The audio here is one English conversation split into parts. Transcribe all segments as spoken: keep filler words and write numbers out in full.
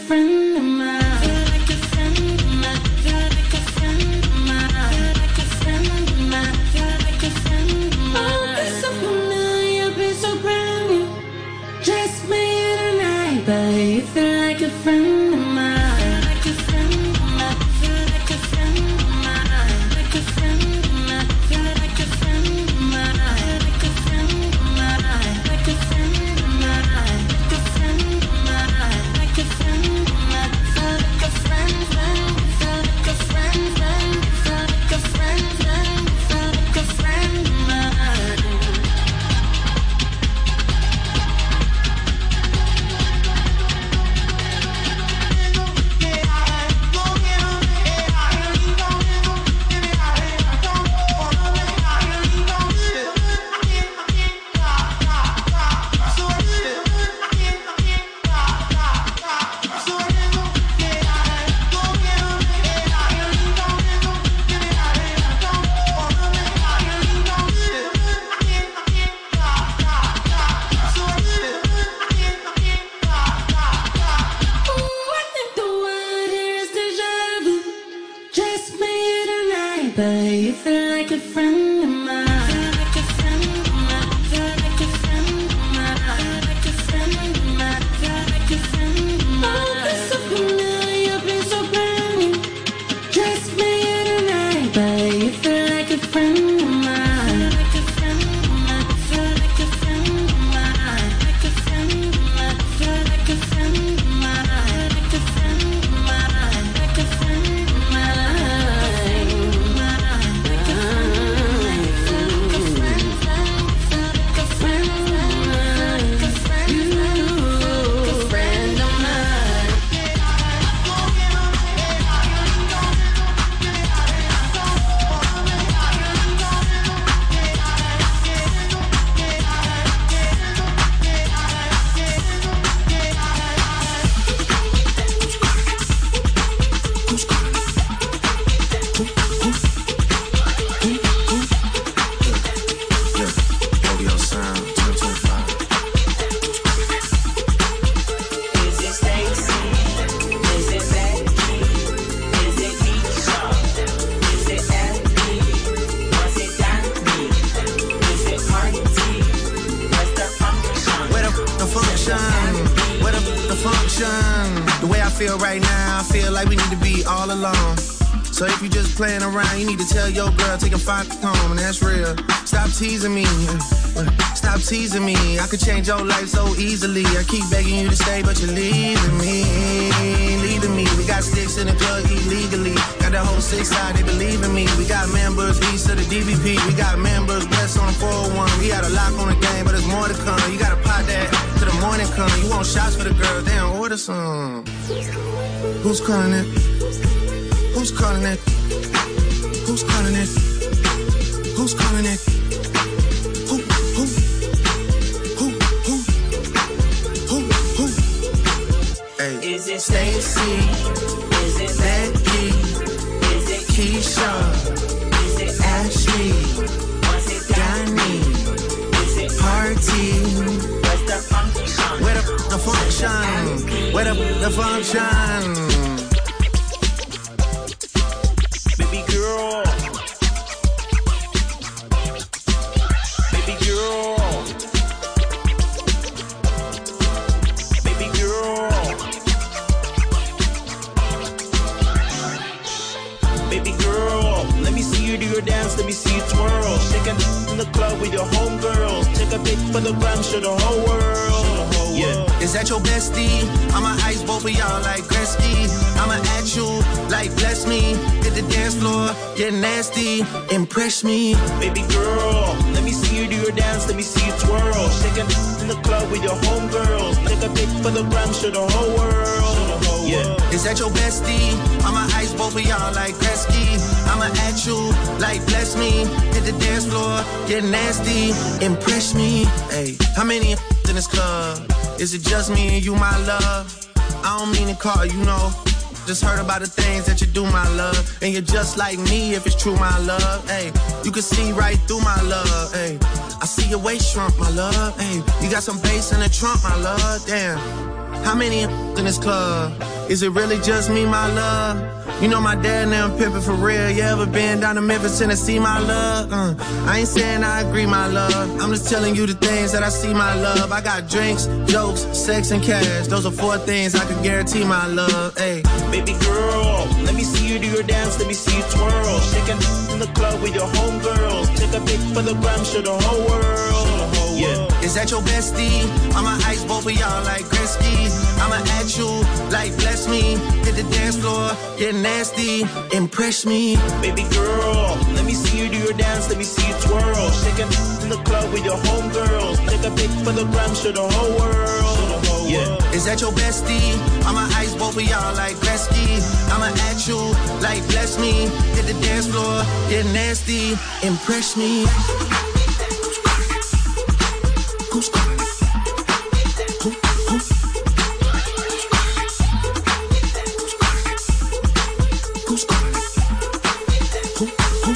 friend of mine. Feel like a friend of mine. Feel like a friend of mine. Feel like a friend of mine. Feel like a friend of mine. Oh, you're so familiar, been so brand new. Just made it tonight, but you feel like a friend of mine. Feel like a friend of mine. Feel like a friend of mine. Like a friend of mine. Feel like a friend of mine. Like a friend of mine. Like a friend of mine. Like a friend of mine. Like a friend of mine. Feel like a friend, friend. Feel like a friend, friend. Feel like a friend, friend. Feel like a friend of mine. But you feel like a friend of mine. Feel like a friend of mine. Feel like a friend of mine. Feel like a friend of mine. Feel like a friend of mine. Oh, you're so familiar, been so brand new. Just made it tonight, but you feel like a friend of mine. Feel like a friend of mine. Feel like a friend of mine. Like a friend of mine. Feel like a friend of mine. Like a friend of mine. Like a friend of mine. So if you just playing around, you need to tell your girl, take a five home, and that's real. Stop teasing me, stop teasing me. I could change your life so easily. I keep begging you to stay, but you're leaving me, leaving me. We got sticks in the club illegally. Got the whole six side, they believe in me. We got members east of the D V P. We got members west on the four oh one. We got a lock on the game, but there's more to come. You gotta pot that till the morning come. You want shots for the girls, they don't order some. Who's calling it? Who's calling it? Who's calling it? Who's calling it? Who, who, who, who, who, who? Hey. Is it Stacy? Is it Becky? Is it Keisha? Is it Ashley? Was it Danny? Is it Party? Where's the function? Where the, the function? Where the, the function? Baby girl, baby girl, baby girl, baby girl. Let me see you do your dance, let me see you twirl. Shake it in the club with your homegirls. Take a pic for the gram, show the whole world. Yeah. Is that your bestie? I'ma ice both of y'all like Gretzky. I'ma at you like bless me. Hit the dance floor, get nasty, impress me. Baby girl, let me see you do your dance, let me see you twirl. Shake it in the club with your homegirls. Take a pic for the gram, show the whole world. Yeah. Is that your bestie? I'ma ice both of y'all like Gretzky. I'ma at you like bless me. Hit the dance floor, get nasty, impress me. Hey, how many in this club? Is it just me and you, my love? I don't mean to call you, know. Just heard about the things that you do, my love. And you're just like me if it's true, my love. Hey, you can see right through my love. Hey, I see your waist shrunk, my love. Hey, you got some bass in the trunk, my love. Damn. How many in this club? Is it really just me, my love? You know my dad now pimpin' for real. You ever been down to Memphis, Tennessee, my love? Uh, I ain't saying I agree, my love. I'm just telling you the things that I see, my love. I got drinks, jokes, sex, and cash. Those are four things I can guarantee, my love. Hey, baby girl, let me see you do your dance, let me see you twirl. Shaking in the club with your homegirls. Take a pic for the gram, show the whole world. Yeah. Is that your bestie? I'ma ice both of y'all like Gretzky. I'ma at you like bless me. Hit the dance floor, get nasty, impress me. Baby girl, let me see you do your dance, let me see you twirl. Shaking in the club with your homegirls. Take a pic for the gram, show the whole world. Yeah. Is that your bestie? I'ma ice both of y'all like Gretzky. I'ma at you like bless me. Hit the dance floor, get nasty, impress me. Who's calling? Who? Who? Who's calling? Who? Who?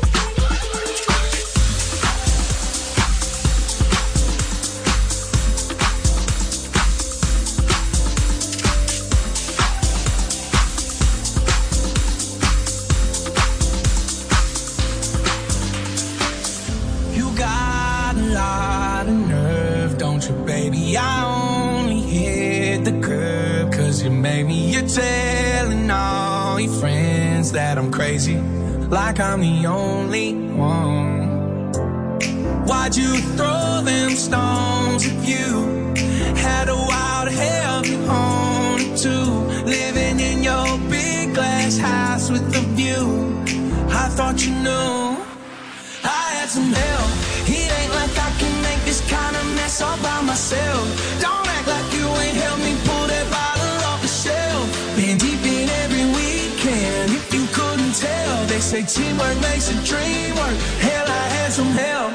You got a lot of nerve, don't you, baby? I only hit the curb 'cause you made me. You're telling all your friends that I'm crazy, like I'm the only one. Why'd you throw them stones if you had a wild hell on it too? Living in your big glass house with a view. I thought you knew I had some help. It ain't like I can make this kind of mess all by myself. Don't act like you ain't helped me pull that bottle off the shelf. Been deep in every weekend, if you couldn't tell. They say teamwork makes a dream work. Hell, I had some help.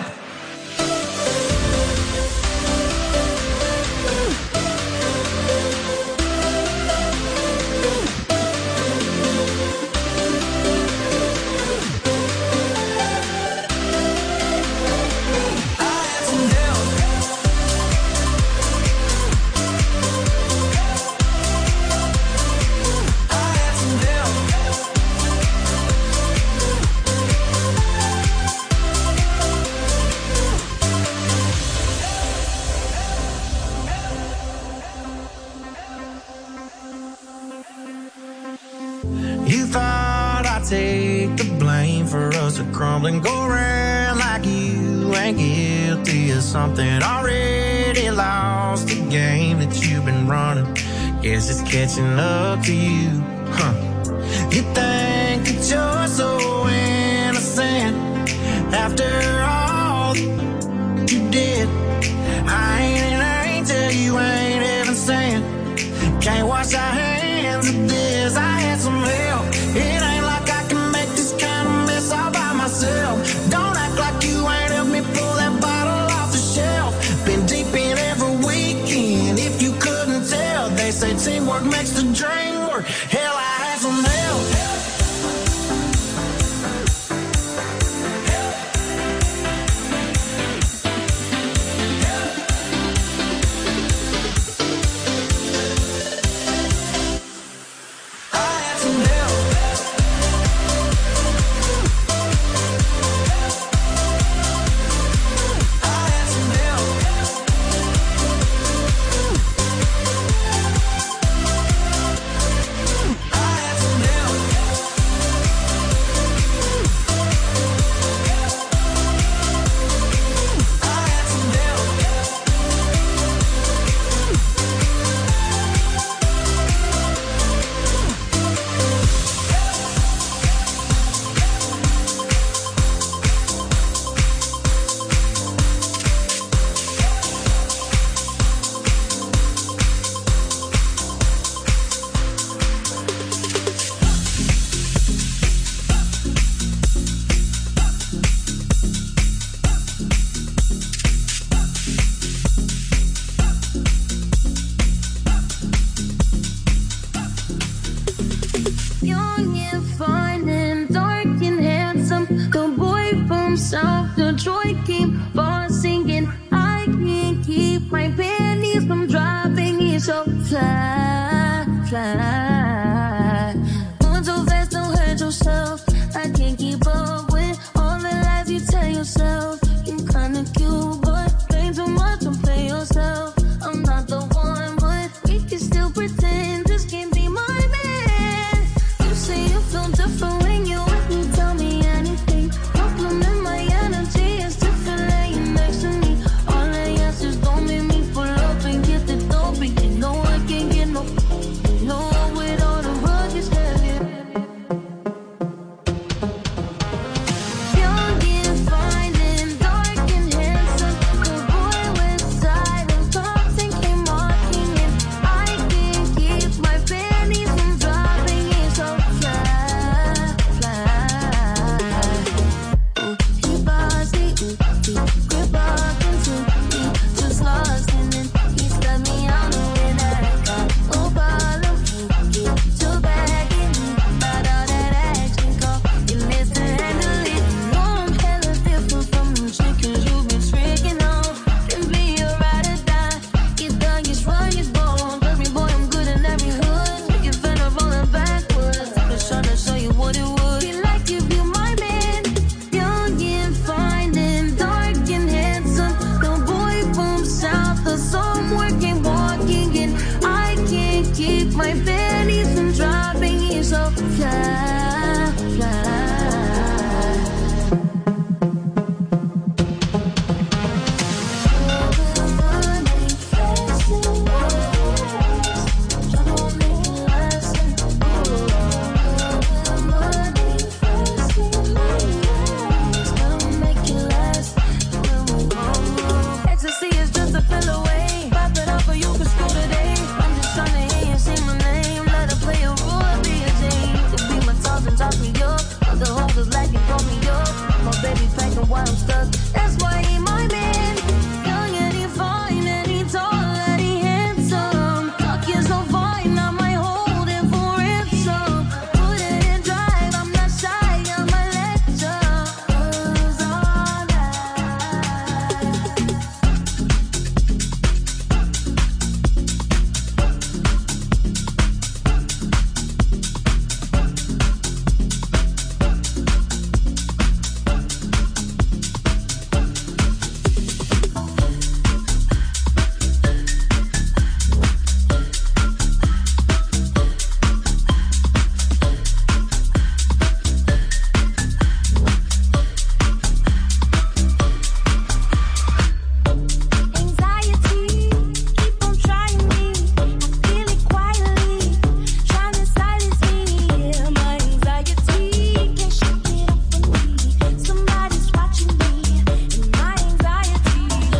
You thought I'd take the blame for us to crumble and go around like you ain't guilty of something. Already lost the game that you've been running. Guess it's catching up to you, huh? You think that you're so innocent after all you did. I ain't an angel, you ain't even saying. Can't wash our hands of this. I had some help. It ain't like I can make this kind of mess all by myself. Don't act like you ain't helped me pull that bottle off the shelf. Been deep in every weekend, if you couldn't tell. They say teamwork makes the dream work. Hell, I had some help. so tight. different when you're with me. Tell me anything. Compliment my energy. It's different laying next to me. All I ask is don't make me pull up and get the dope. But you know I can't get no. No, with all the rugged heavy. Young and fine and dark and handsome. The boy went silent, thoughts and came walking in. I can't keep my panties from dropping. It's so fly, fly. Ooh, he bossy, ooh, he grip up into me. Just lost and then he stepped me out the way that I got. Oh, bottom, ooh, too bad in me. But all that action go, you miss to handle it. You know I'm hella different from them chickens you been tricking off. Can be a ride or die. Get done, get strong, get bold. Every boy, I'm good in every hood. Make it fender rolling backwards. Just trying to show you what it would be like if you my man. Young and fine and dark and handsome. The boy from south, the somewhere came walking in. I can't keep my panties from dropping. He's so fly, fly. Ecstasy is just a fill away. Pop it up or you can screw today. I'm just trying to hear you say my name. Let her play a role, be a Jane. To be my toss and toss me up. Other hoes is lacking, throw me up. My baby packing while I'm stuck. That's why he my man. Young and he fine and he tall and he handsome. Talking so fine, I might hold him for ransom. Put it in drive, I'm not shy, I'm a lecture. Was all that. Anxiety, keep on trying me. I feel it quietly, trying to silence me. Yeah, my anxiety can't shake it off from me. Somebody's watching me, and my anxiety.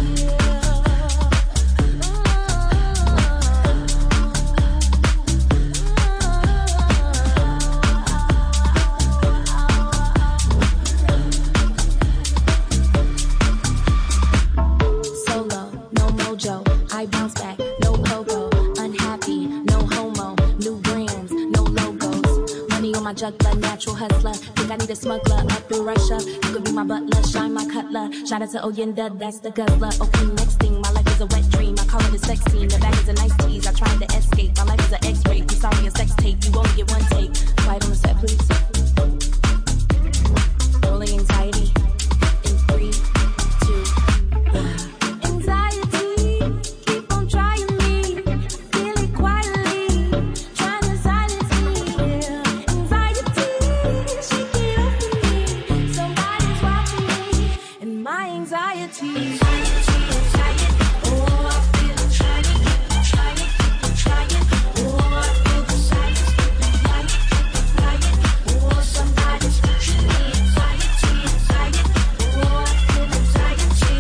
Solo, no mojo. I bounce back, no pogo. Unhappy, no homo. New brands, no logos. Money on my juggler, natural hustler. Think I need a smuggler up in Russia. You could be my butler, shine my cutler. Shout out to Oyenda, that's the guzzler. Okay, next thing, my life is a wet dream. I call it a sex scene. The bag is a nice tease. I tried to escape. My life is an X-ray. I'm sorry, a sex tape. You only get one take. Quiet on the set, please. Rolling anxiety in three, two, one. Anxiety, keep on trying me. Feel it quietly, trying to silence me. Yeah. Anxiety, shake it off from me. Somebody's watching me, and my anxiety. Anxiety, anxiety. Oh, I feel it, trying, trying, trying. Oh, I feel the silence, flying, flying. Oh, somebody's watching me. Anxiety, anxiety. Oh, I feel anxiety.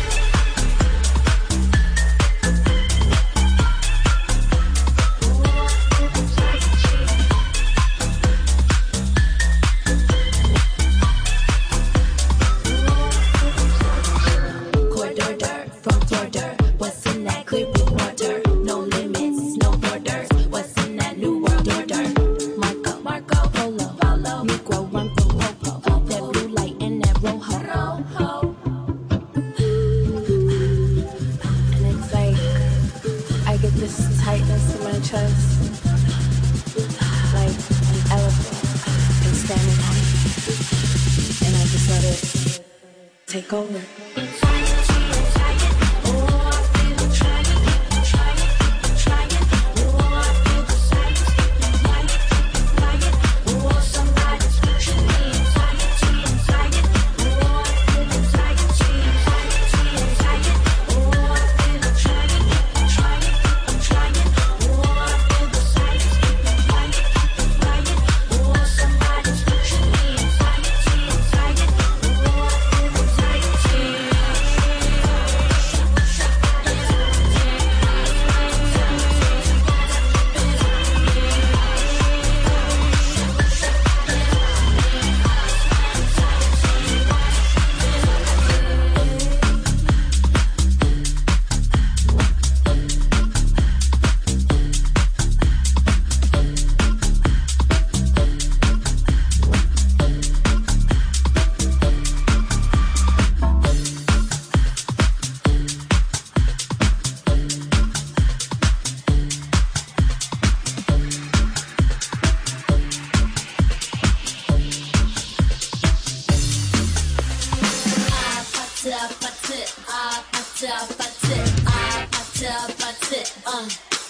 Corridor, front door, what's in that clear blue water? No limits, no borders. What's in that new world order? Marco, Marco, Polo, Polo, Negro, run from Popo. That blue light and that rojo. And it's like I get this tightness in my chest, like an elephant is standing on it, and I just let it take over. Somebody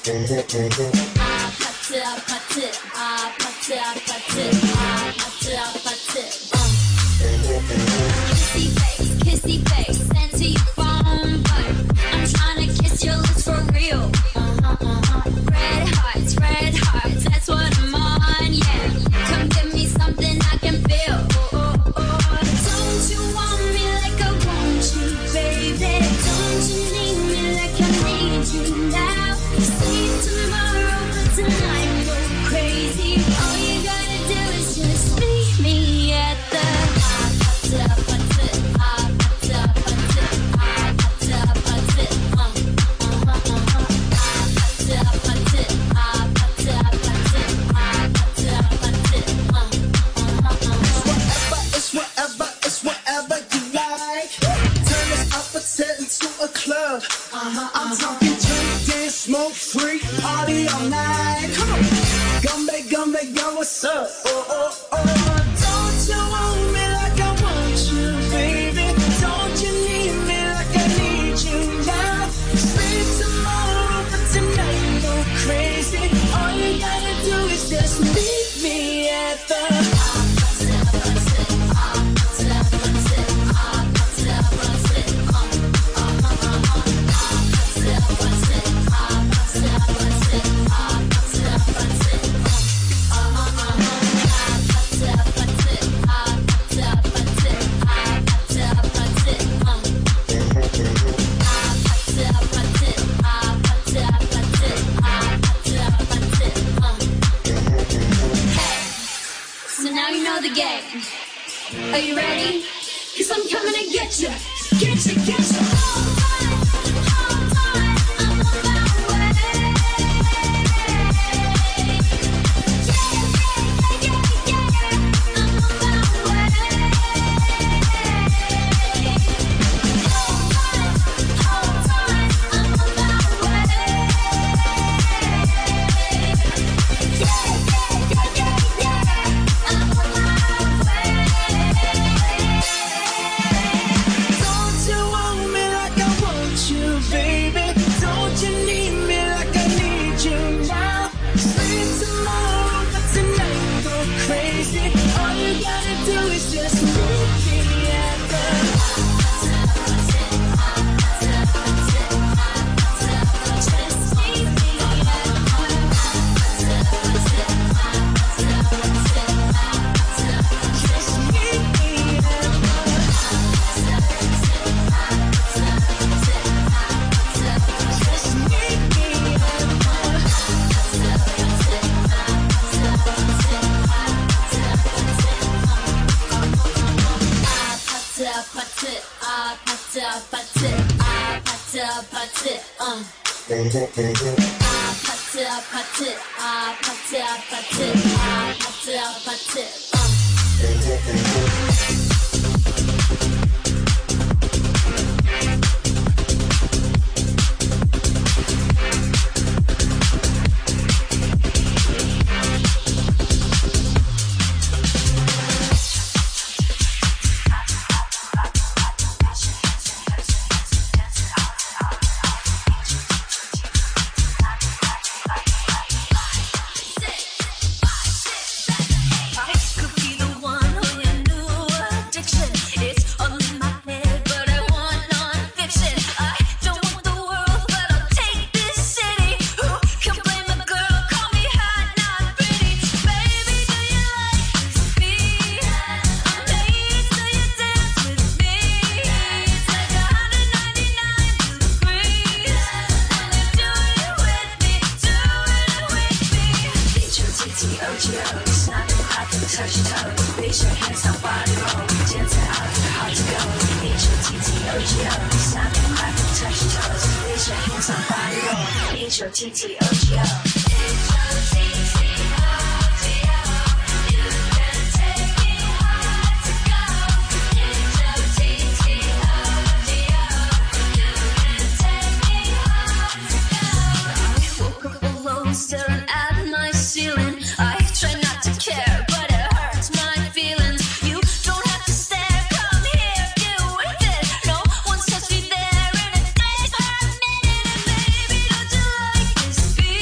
This beat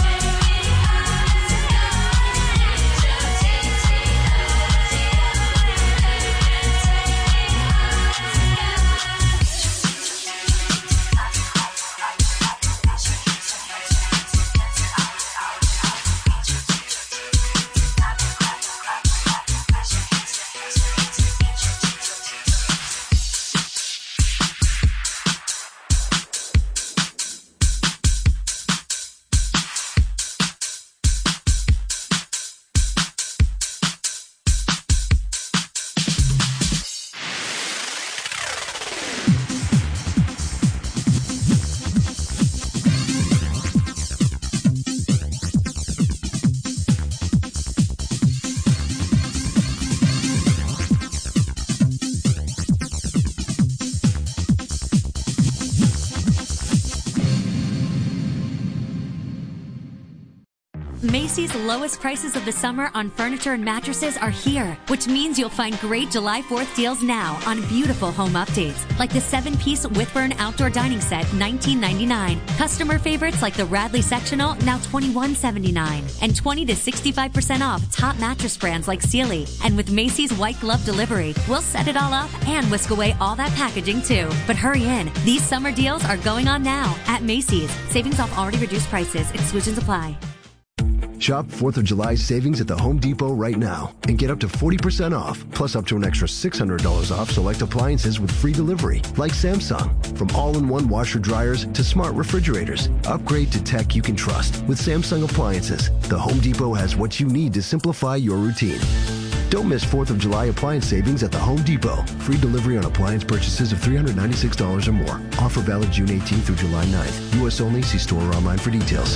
Macy's lowest prices of the summer on furniture and mattresses are here, which means you'll find great July fourth deals now on beautiful home updates, like the seven-piece Whitburn outdoor dining set, nineteen ninety-nine. Customer favorites like the Radley sectional, now twenty-one seventy-nine, and twenty to sixty-five percent off top mattress brands like Sealy. And with Macy's white glove delivery, we'll set it all up and whisk away all that packaging too. But hurry in, these summer deals are going on now at Macy's. Savings off already reduced prices. Exclusions apply. Shop fourth of July savings at the Home Depot right now and get up to forty percent off, plus up to an extra six hundred dollars off select appliances with free delivery, like Samsung. From all-in-one washer dryers to smart refrigerators, upgrade to tech you can trust with Samsung appliances. The Home Depot has what you need to simplify your routine. Don't miss fourth of July appliance savings at the Home Depot. Free delivery on appliance purchases of three hundred ninety-six dollars or more. Offer valid June eighteenth through July ninth. U S only. See store or online for details.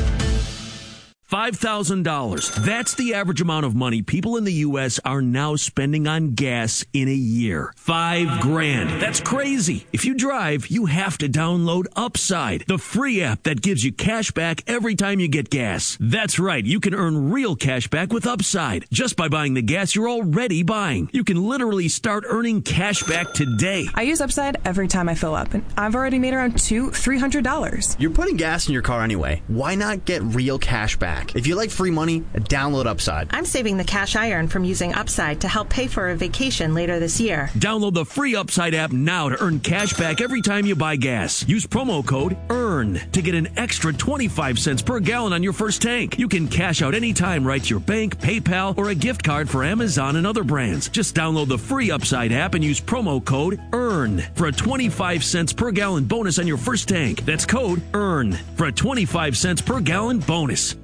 five thousand dollars. That's the average amount of money people in the U S are now spending on gas in a year. Five grand. That's crazy. If you drive, you have to download Upside, the free app that gives you cash back every time you get gas. That's right. You can earn real cash back with Upside just by buying the gas you're already buying. You can literally start earning cash back today. I use Upside every time I fill up, and I've already made around two, three hundred dollars. You're putting gas in your car anyway. Why not get real cash back? If you like free money, download Upside. I'm saving the cash I earn from using Upside to help pay for a vacation later this year. Download the free Upside app now to earn cash back every time you buy gas. Use promo code EARN to get an extra twenty-five cents per gallon on your first tank. You can cash out anytime right to your bank, PayPal, or a gift card for Amazon and other brands. Just download the free Upside app and use promo code EARN for a twenty-five cents per gallon bonus on your first tank. That's code EARN for a twenty-five cents per gallon bonus.